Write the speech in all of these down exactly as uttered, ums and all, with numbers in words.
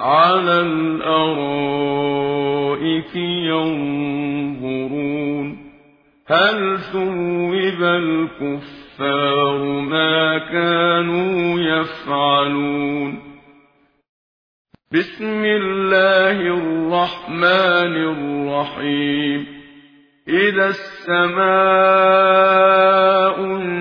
على الأرائك ينظرون هل ثوب الكفار ما كانوا يفعلون بسم الله الرحمن الرحيم إذا السماء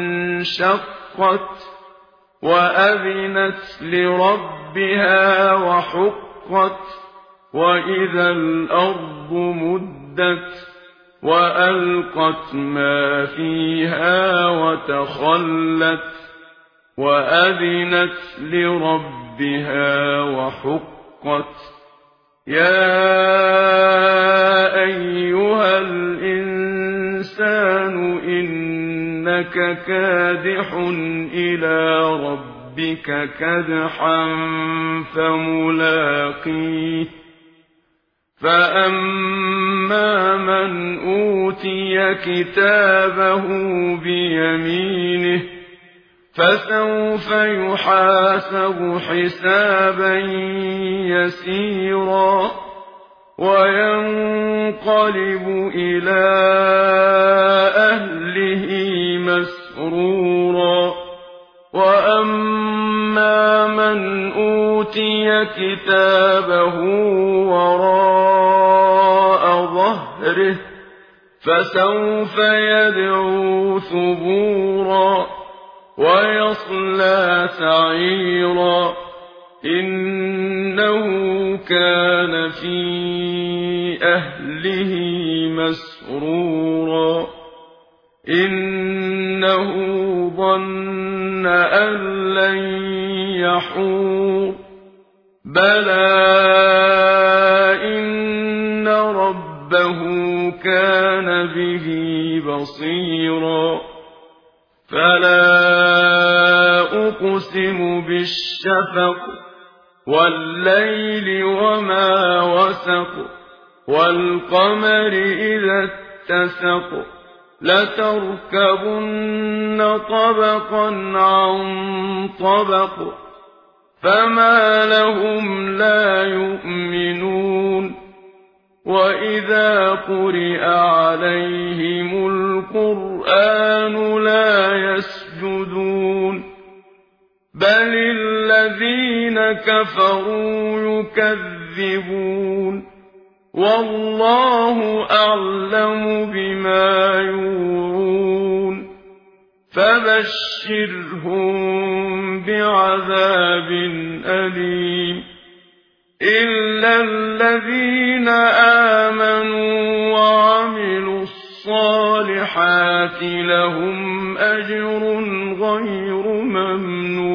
انشقت وأذنت لربها وحقت وإذا الأرض مدت وألقت ما فيها وتخلت وأذنت لربها وحقت يا أيها الإنسان إنك كادح إلى ربك كدحا فملاقيه فأما من أوتي كتابه بيمينه فسوف يحاسب حسابا يسيرا وينقلب إلى أهله مسرورا وأما من أوتي كتابه وراء ظهره فسوف يدعو ثبورا ويصلى سعيرا إنه كان في أهله مسرورا إنه ظن أن لن يحور بلى إن ربه كان به بصيرا فلا أقسم بالشفق والليل وما وسق والقمر إذا اتسق لتركبن طبقا عن طبق فما لهم لا يؤمنون وإذا قرئ عليهم القرآن لا يسجدون بل الذين كفروا يكذبون والله أعلم بما يوعون فبشرهم بعذاب أليم إلا الذين آمنوا وعملوا الصالحات لهم أجر غير ممنون